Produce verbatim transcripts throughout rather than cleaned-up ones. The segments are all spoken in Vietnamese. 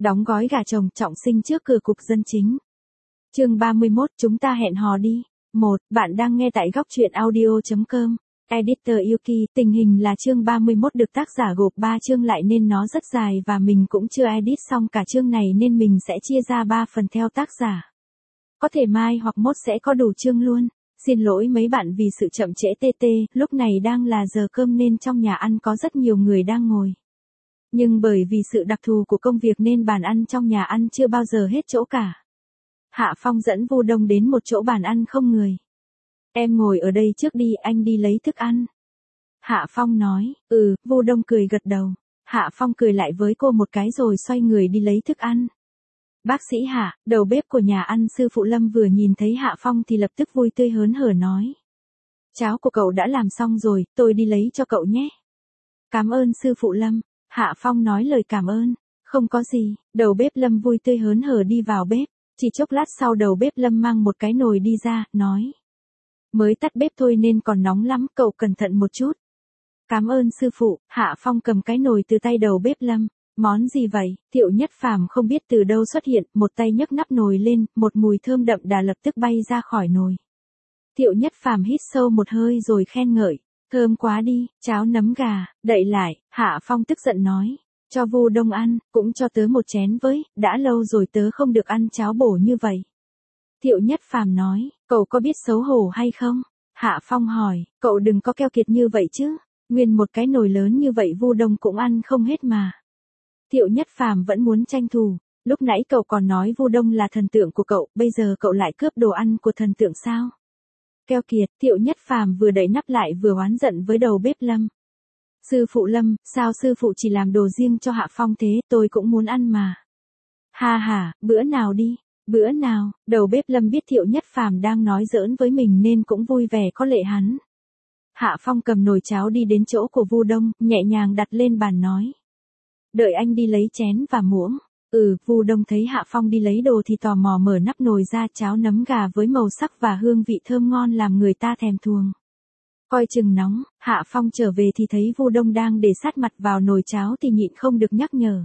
Đóng gói gà chồng trọng sinh trước cửa cục dân chính. Chương ba mươi mốt, chúng ta hẹn hò đi. một. Bạn đang nghe tại góc truyện audio chấm com. Editor Yuki, tình hình là chương ba mươi mốt được tác giả gộp ba chương lại nên nó rất dài và mình cũng chưa edit xong cả chương này nên mình sẽ chia ra ba phần theo tác giả. Có thể mai hoặc mốt sẽ có đủ chương luôn. Xin lỗi mấy bạn vì sự chậm trễ tê tê, lúc này đang là giờ cơm nên trong nhà ăn có rất nhiều người đang ngồi. Nhưng bởi vì sự đặc thù của công việc nên bàn ăn trong nhà ăn chưa bao giờ hết chỗ cả. Hạ Phong dẫn Vu Đông đến một chỗ bàn ăn không người. Em ngồi ở đây trước đi, anh đi lấy thức ăn. Hạ Phong nói, ừ, Vu Đông cười gật đầu. Hạ Phong cười lại với cô một cái rồi xoay người đi lấy thức ăn. Bác sĩ Hạ, đầu bếp của nhà ăn sư phụ Lâm vừa nhìn thấy Hạ Phong thì lập tức vui tươi hớn hở nói. Cháo của cậu đã làm xong rồi, tôi đi lấy cho cậu nhé. Cảm ơn sư phụ Lâm. Hạ Phong nói lời cảm ơn. Không có gì, đầu bếp Lâm vui tươi hớn hở đi vào bếp. Chỉ chốc lát sau đầu bếp Lâm mang một cái nồi đi ra, nói. Mới tắt bếp thôi nên còn nóng lắm, cậu cẩn thận một chút. Cảm ơn sư phụ. Hạ Phong cầm cái nồi từ tay đầu bếp Lâm. Món gì vậy? Thiệu Nhất Phàm không biết từ đâu xuất hiện, một tay nhấc nắp nồi lên, một mùi thơm đậm đà lập tức bay ra khỏi nồi. Thiệu Nhất Phàm hít sâu một hơi rồi khen ngợi. Thơm quá đi, cháo nấm gà. Đậy lại, Hạ Phong tức giận nói. Cho Vu Đông ăn, cũng cho tớ một chén với, đã lâu rồi tớ không được ăn cháo bổ như vậy. Thiệu Nhất Phàm nói, cậu có biết xấu hổ hay không? Hạ Phong hỏi, cậu đừng có keo kiệt như vậy chứ, nguyên một cái nồi lớn như vậy Vu Đông cũng ăn không hết mà. Thiệu Nhất Phàm vẫn muốn tranh thủ, lúc nãy cậu còn nói Vu Đông là thần tượng của cậu, bây giờ cậu lại cướp đồ ăn của thần tượng sao? Keo kiệt, Thiệu Nhất Phàm vừa đậy nắp lại vừa oán giận với đầu bếp Lâm. Sư phụ Lâm, sao sư phụ chỉ làm đồ riêng cho Hạ Phong thế, tôi cũng muốn ăn mà. Ha ha, bữa nào đi, bữa nào, đầu bếp Lâm biết Thiệu Nhất Phàm đang nói giỡn với mình nên cũng vui vẻ có lệ hắn. Hạ Phong cầm nồi cháo đi đến chỗ của Vu Đông, nhẹ nhàng đặt lên bàn nói. Đợi anh đi lấy chén và muỗng. Ừ, Vu Đông thấy Hạ Phong đi lấy đồ thì tò mò mở nắp nồi ra, cháo nấm gà với màu sắc và hương vị thơm ngon làm người ta thèm thuồng. Coi chừng nóng, Hạ Phong trở về thì thấy Vu Đông đang để sát mặt vào nồi cháo thì nhịn không được nhắc nhở.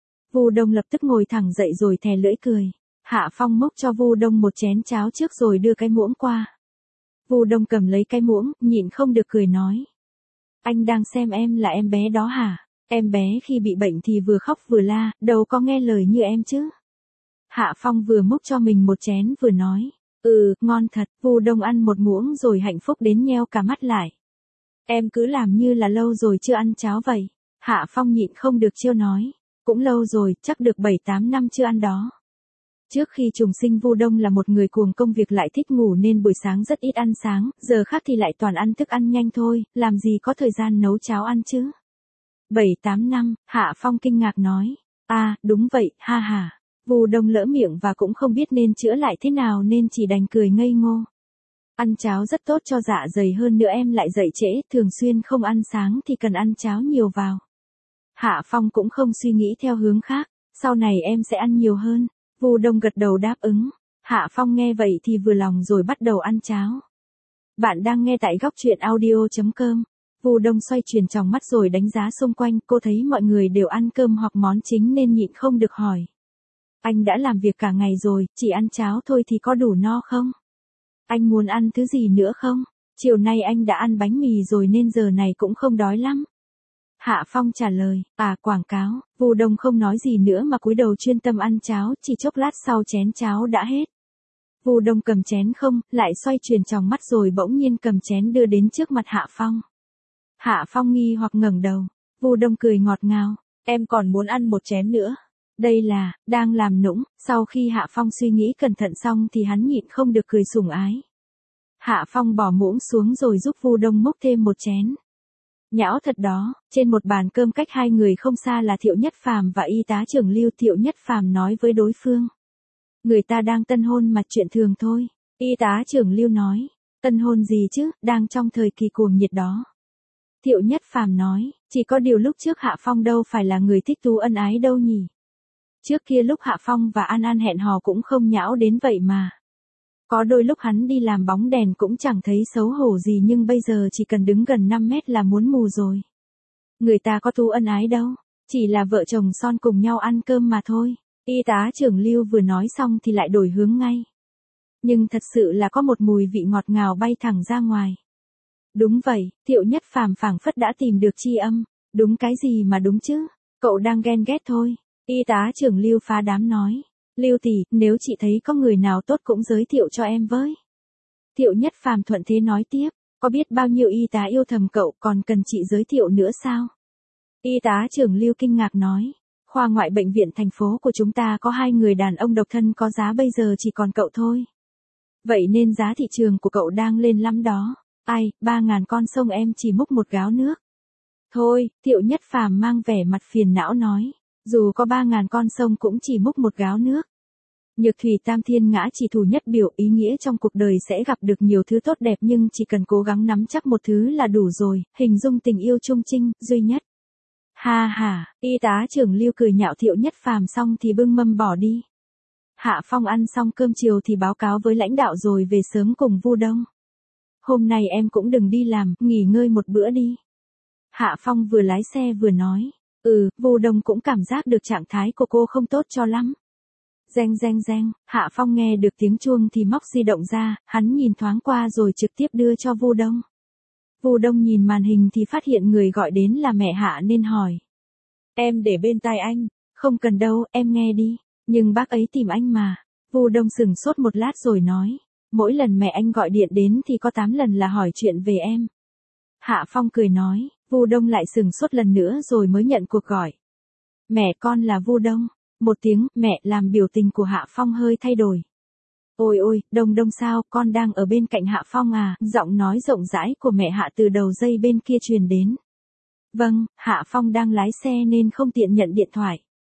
Vu Đông lập tức ngồi thẳng dậy rồi thè lưỡi cười. Hạ Phong múc cho Vu Đông một chén cháo trước rồi đưa cái muỗng qua. Vu Đông cầm lấy cái muỗng, nhịn không được cười nói. Anh đang xem em là em bé đó hả? Em bé khi bị bệnh thì vừa khóc vừa la, đâu có nghe lời như em chứ. Hạ Phong vừa múc cho mình một chén vừa nói. Ừ, ngon thật. Vu Đông ăn một muỗng rồi hạnh phúc đến nheo cả mắt lại. Em cứ làm như là lâu rồi chưa ăn cháo vậy. Hạ Phong nhịn không được trêu nói. Cũng lâu rồi, chắc được bảy tám năm chưa ăn đó. Trước khi trùng sinh Vu Đông là một người cuồng công việc lại thích ngủ nên buổi sáng rất ít ăn sáng, giờ khác thì lại toàn ăn thức ăn nhanh thôi, làm gì có thời gian nấu cháo ăn chứ. bảy tám năm, Hạ Phong kinh ngạc nói. À, đúng vậy, ha ha. Vu Đông lỡ miệng và cũng không biết nên chữa lại thế nào nên chỉ đành cười ngây ngô. Ăn cháo rất tốt cho dạ dày, hơn nữa em lại dậy trễ, thường xuyên không ăn sáng thì cần ăn cháo nhiều vào. Hạ Phong cũng không suy nghĩ theo hướng khác, sau này em sẽ ăn nhiều hơn. Vu Đông gật đầu đáp ứng. Hạ Phong nghe vậy thì vừa lòng rồi bắt đầu ăn cháo. Bạn đang nghe tại góc truyện audio chấm com. Vu Đông xoay chuyển tròng mắt rồi đánh giá xung quanh, cô thấy mọi người đều ăn cơm hoặc món chính nên nhịn không được hỏi. Anh đã làm việc cả ngày rồi, chỉ ăn cháo thôi thì có đủ no không? Anh muốn ăn thứ gì nữa không? Chiều nay anh đã ăn bánh mì rồi nên giờ này cũng không đói lắm. Hạ Phong trả lời, à quảng cáo. Vu Đông không nói gì nữa mà cúi đầu chuyên tâm ăn cháo, chỉ chốc lát sau chén cháo đã hết. Vu Đông cầm chén không, lại xoay chuyển tròng mắt rồi bỗng nhiên cầm chén đưa đến trước mặt Hạ Phong. Hạ Phong nghi hoặc ngẩng đầu, Vu Đông cười ngọt ngào, em còn muốn ăn một chén nữa. Đây là, đang làm nũng, sau khi Hạ Phong suy nghĩ cẩn thận xong thì hắn nhịn không được cười sủng ái. Hạ Phong bỏ muỗng xuống rồi giúp Vu Đông múc thêm một chén. Nhão thật đó, trên một bàn cơm cách hai người không xa là Thiệu Nhất Phàm và y tá trưởng Lưu. Thiệu Nhất Phàm nói với đối phương. Người ta đang tân hôn mà chuyện thường thôi. Y tá trưởng Lưu nói. Tân hôn gì chứ, đang trong thời kỳ cuồng nhiệt đó. Thiệu Nhất Phàm nói, chỉ có điều lúc trước Hạ Phong đâu phải là người thích thú ân ái đâu nhỉ. Trước kia lúc Hạ Phong và An An hẹn hò cũng không nhão đến vậy mà. Có đôi lúc hắn đi làm bóng đèn cũng chẳng thấy xấu hổ gì nhưng bây giờ chỉ cần đứng gần năm mét là muốn mù rồi. Người ta có thú ân ái đâu. Chỉ là vợ chồng son cùng nhau ăn cơm mà thôi. Y tá trưởng Lưu vừa nói xong thì lại đổi hướng ngay. Nhưng thật sự là có một mùi vị ngọt ngào bay thẳng ra ngoài. Đúng vậy, Thiệu Nhất Phàm phảng phất đã tìm được tri âm. Đúng cái gì mà đúng chứ? Cậu đang ghen ghét thôi. Y tá trưởng Lưu phá đám nói. Lưu tỷ, nếu chị thấy có người nào tốt cũng giới thiệu cho em với. Thiệu Nhất Phàm thuận thế nói tiếp. Có biết bao nhiêu y tá yêu thầm cậu còn cần chị giới thiệu nữa sao? Y tá trưởng Lưu kinh ngạc nói. Khoa ngoại bệnh viện thành phố của chúng ta có hai người đàn ông độc thân có giá bây giờ chỉ còn cậu thôi. Vậy nên giá thị trường của cậu đang lên lắm đó. Ai, ba ngàn con sông em chỉ múc một gáo nước. Thôi, Thiệu Nhất Phàm mang vẻ mặt phiền não nói. Dù có ba ngàn con sông cũng chỉ múc một gáo nước. Nhược thủy tam thiên ngã chỉ thủ nhất biểu, ý nghĩa trong cuộc đời sẽ gặp được nhiều thứ tốt đẹp nhưng chỉ cần cố gắng nắm chắc một thứ là đủ rồi, hình dung tình yêu trung trinh, duy nhất. Ha ha, y tá trưởng Lưu cười nhạo Thiệu Nhất Phàm xong thì bưng mâm bỏ đi. Hạ Phong ăn xong cơm chiều thì báo cáo với lãnh đạo rồi về sớm cùng Vu Đông. Hôm nay em cũng đừng đi làm, nghỉ ngơi một bữa đi. Hạ Phong vừa lái xe vừa nói. Ừ, Vu Đông cũng cảm giác được trạng thái của cô không tốt cho lắm. Reng reng reng, Hạ Phong nghe được tiếng chuông thì móc di động ra, hắn nhìn thoáng qua rồi trực tiếp đưa cho Vu Đông. Vu Đông nhìn màn hình thì phát hiện người gọi đến là mẹ Hạ nên hỏi. Em để bên tai anh. Không cần đâu, em nghe đi. Nhưng bác ấy tìm anh mà. Vu Đông sừng sốt một lát rồi nói. Mỗi lần mẹ anh gọi điện đến thì có tám lần là hỏi chuyện về em. Hạ Phong cười nói. Vu Đông lại sừng sốt lần nữa rồi mới nhận cuộc gọi. Mẹ con là Vu Đông. Một tiếng mẹ làm biểu tình của Hạ Phong hơi thay đổi. Ôi ôi, Đông Đông sao, con đang ở bên cạnh Hạ Phong à, giọng nói rộng rãi của mẹ Hạ từ đầu dây bên kia truyền đến. Vâng, Hạ Phong đang lái xe nên không tiện nhận điện thoại.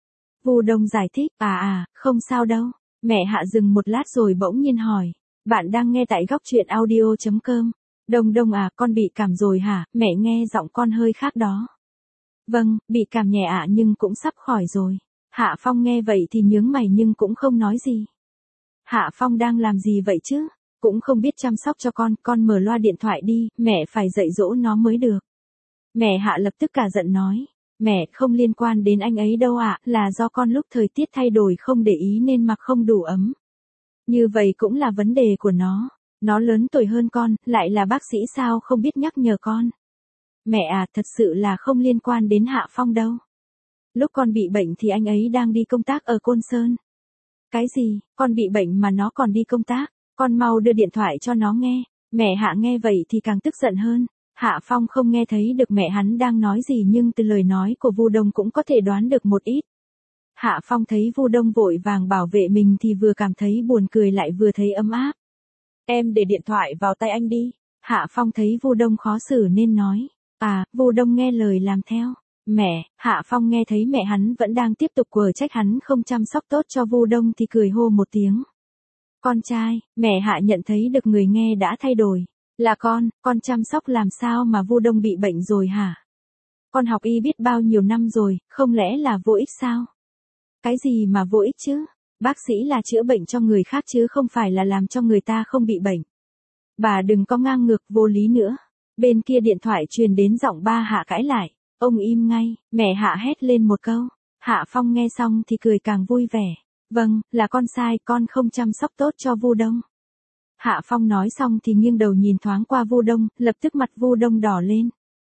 Vu Đông giải thích, à à, không sao đâu. Mẹ Hạ dừng một lát rồi bỗng nhiên hỏi. Bạn đang nghe tại góc truyện audio chấm com. Đông Đông à, con bị cảm rồi hả, mẹ nghe giọng con hơi khác đó. Vâng, bị cảm nhẹ ạ nhưng cũng sắp khỏi rồi. Hạ Phong nghe vậy thì nhướng mày nhưng cũng không nói gì. Hạ Phong đang làm gì vậy chứ? Cũng không biết chăm sóc cho con, con mở loa điện thoại đi, mẹ phải dạy dỗ nó mới được. Mẹ Hạ lập tức cả giận nói. Mẹ, không liên quan đến anh ấy đâu ạ, là do con lúc thời tiết thay đổi không để ý nên mặc không đủ ấm. Như vậy cũng là vấn đề của nó. Nó lớn tuổi hơn con, lại là bác sĩ sao không biết nhắc nhở con. Mẹ à, thật sự là không liên quan đến Hạ Phong đâu. Lúc con bị bệnh thì anh ấy đang đi công tác ở Côn Sơn. Cái gì, con bị bệnh mà nó còn đi công tác, con mau đưa điện thoại cho nó nghe. Mẹ Hạ nghe vậy thì càng tức giận hơn. Hạ Phong không nghe thấy được mẹ hắn đang nói gì nhưng từ lời nói của Vu Đông cũng có thể đoán được một ít. Hạ Phong thấy Vu Đông vội vàng bảo vệ mình thì vừa cảm thấy buồn cười lại vừa thấy ấm áp. Em để điện thoại vào tay anh đi. Hạ Phong thấy Vu Đông khó xử nên nói. À, Vu Đông nghe lời làm theo. Mẹ, Hạ Phong nghe thấy mẹ hắn vẫn đang tiếp tục quở trách hắn không chăm sóc tốt cho Vu Đông thì cười hô một tiếng. Con trai, mẹ Hạ nhận thấy được người nghe đã thay đổi. Là con, con chăm sóc làm sao mà Vu Đông bị bệnh rồi hả? Con học y biết bao nhiêu năm rồi, không lẽ là vô ích sao? Cái gì mà vô ích chứ? Bác sĩ là chữa bệnh cho người khác chứ không phải là làm cho người ta không bị bệnh. Bà đừng có ngang ngược vô lý nữa. Bên kia điện thoại truyền đến giọng ba Hạ cãi lại. Ông im ngay, mẹ Hạ hét lên một câu. Hạ Phong nghe xong thì cười càng vui vẻ. Vâng, là con sai, con không chăm sóc tốt cho Vu Đông. Hạ Phong nói xong thì nghiêng đầu nhìn thoáng qua Vu Đông, lập tức mặt Vu Đông đỏ lên.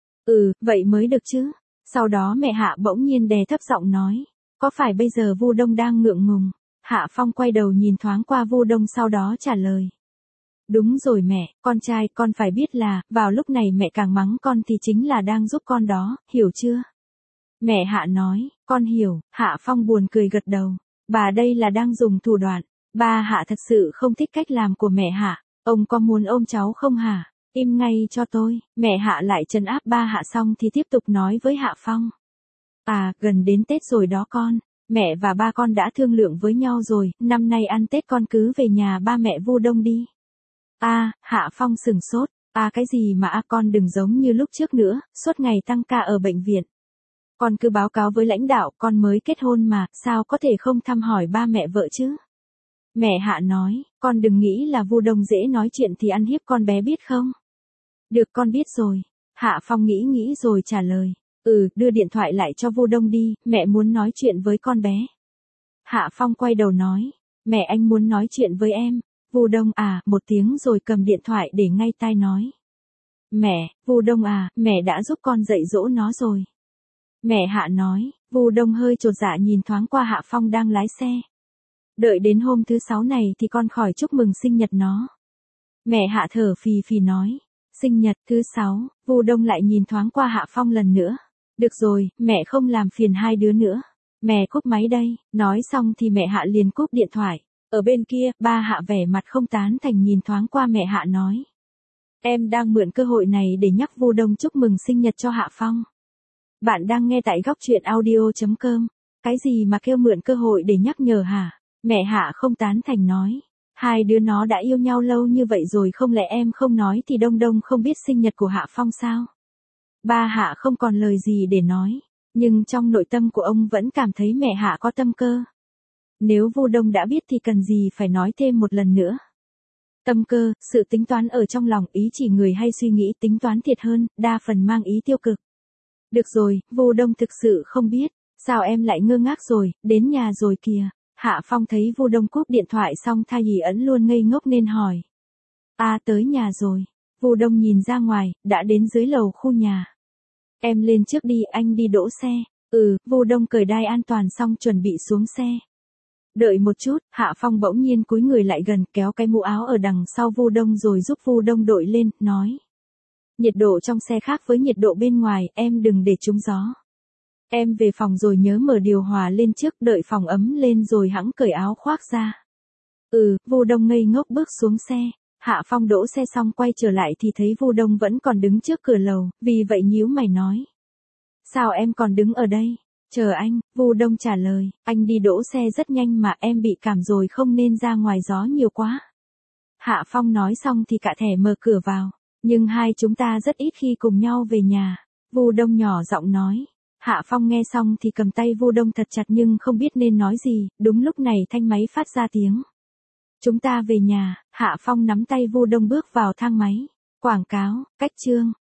Ừ, vậy mới được chứ. Sau đó mẹ Hạ bỗng nhiên đè thấp giọng nói. Có phải bây giờ Vu Đông đang ngượng ngùng? Hạ Phong quay đầu nhìn thoáng qua Vu Đông sau đó trả lời. Đúng rồi mẹ, con trai con phải biết là, vào lúc này mẹ càng mắng con thì chính là đang giúp con đó, hiểu chưa? Mẹ Hạ nói, con hiểu, Hạ Phong buồn cười gật đầu. Bà đây là đang dùng thủ đoạn. Ba Hạ thật sự không thích cách làm của mẹ Hạ. Ông có muốn ôm cháu không hả? Im ngay cho tôi. Mẹ Hạ lại trấn áp ba Hạ xong thì tiếp tục nói với Hạ Phong. À, gần đến Tết rồi đó con. Mẹ và ba con đã thương lượng với nhau rồi, năm nay ăn Tết con cứ về nhà ba mẹ Vu Đông đi. À, Hạ Phong sừng sốt. À cái gì mà à, con đừng giống như lúc trước nữa, suốt ngày tăng ca ở bệnh viện. Con cứ báo cáo với lãnh đạo, con mới kết hôn mà, sao có thể không thăm hỏi ba mẹ vợ chứ? Mẹ Hạ nói, con đừng nghĩ là Vu Đông dễ nói chuyện thì ăn hiếp con bé biết không? Được con biết rồi. Hạ Phong nghĩ nghĩ rồi trả lời. Ừ, đưa điện thoại lại cho Vu Đông đi, mẹ muốn nói chuyện với con bé. Hạ Phong quay đầu nói, mẹ anh muốn nói chuyện với em. Vu Đông à, một tiếng rồi cầm điện thoại để ngay tai nói. Mẹ, Vu Đông à, mẹ đã giúp con dạy dỗ nó rồi. Mẹ Hạ nói, Vu Đông hơi chột dạ nhìn thoáng qua Hạ Phong đang lái xe. Đợi đến hôm thứ sáu này thì con khỏi chúc mừng sinh nhật nó. Mẹ Hạ thở phì phì nói, sinh nhật thứ sáu, Vu Đông lại nhìn thoáng qua Hạ Phong lần nữa. Được rồi, mẹ không làm phiền hai đứa nữa. Mẹ cúp máy đây, nói xong thì mẹ Hạ liền cúp điện thoại. Ở bên kia, ba Hạ vẻ mặt không tán thành nhìn thoáng qua mẹ Hạ nói. Em đang mượn cơ hội này để nhắc Vu Đông chúc mừng sinh nhật cho Hạ Phong. Bạn đang nghe tại góc truyện audio chấm com. Cái gì mà kêu mượn cơ hội để nhắc nhở hả? Mẹ Hạ không tán thành nói. Hai đứa nó đã yêu nhau lâu như vậy rồi, không lẽ em không nói thì Đông Đông không biết sinh nhật của Hạ Phong sao? Ba Hạ không còn lời gì để nói, nhưng trong nội tâm của ông vẫn cảm thấy mẹ Hạ có tâm cơ. Nếu Vu Đông đã biết thì cần gì phải nói thêm một lần nữa. Tâm cơ, sự tính toán ở trong lòng, ý chỉ người hay suy nghĩ tính toán thiệt hơn, đa phần mang ý tiêu cực. Được rồi, Vu Đông thực sự không biết, sao em lại ngơ ngác rồi, đến nhà rồi kìa. Hạ Phong thấy Vu Đông cúp điện thoại xong thay vì ẩn luôn ngây ngốc nên hỏi. À, tới nhà rồi. Vu Đông nhìn ra ngoài, đã đến dưới lầu khu nhà. Em lên trước đi, anh đi đỗ xe. Ừ, Vu Đông cởi đai an toàn xong chuẩn bị xuống xe. Đợi một chút, Hạ Phong bỗng nhiên cúi người lại gần, kéo cái mũ áo ở đằng sau Vu Đông rồi giúp Vu Đông đội lên, nói. Nhiệt độ trong xe khác với nhiệt độ bên ngoài, em đừng để trúng gió. Em về phòng rồi nhớ mở điều hòa lên trước, đợi phòng ấm lên rồi hẵng cởi áo khoác ra. Ừ, Vu Đông ngây ngốc bước xuống xe. Hạ Phong đỗ xe xong quay trở lại thì thấy Vu Đông vẫn còn đứng trước cửa lầu, vì vậy nhíu mày nói. Sao em còn đứng ở đây? Chờ anh, Vu Đông trả lời, anh đi đỗ xe rất nhanh mà em bị cảm rồi không nên ra ngoài gió nhiều quá. Hạ Phong nói xong thì cả thẻ mở cửa vào, nhưng hai chúng ta rất ít khi cùng nhau về nhà. Vu Đông nhỏ giọng nói. Hạ Phong nghe xong thì cầm tay Vu Đông thật chặt nhưng không biết nên nói gì, đúng lúc này thanh máy phát ra tiếng. Chúng ta về nhà, Hạ Phong nắm tay Vu Đông bước vào thang máy. Quảng cáo, cách chương.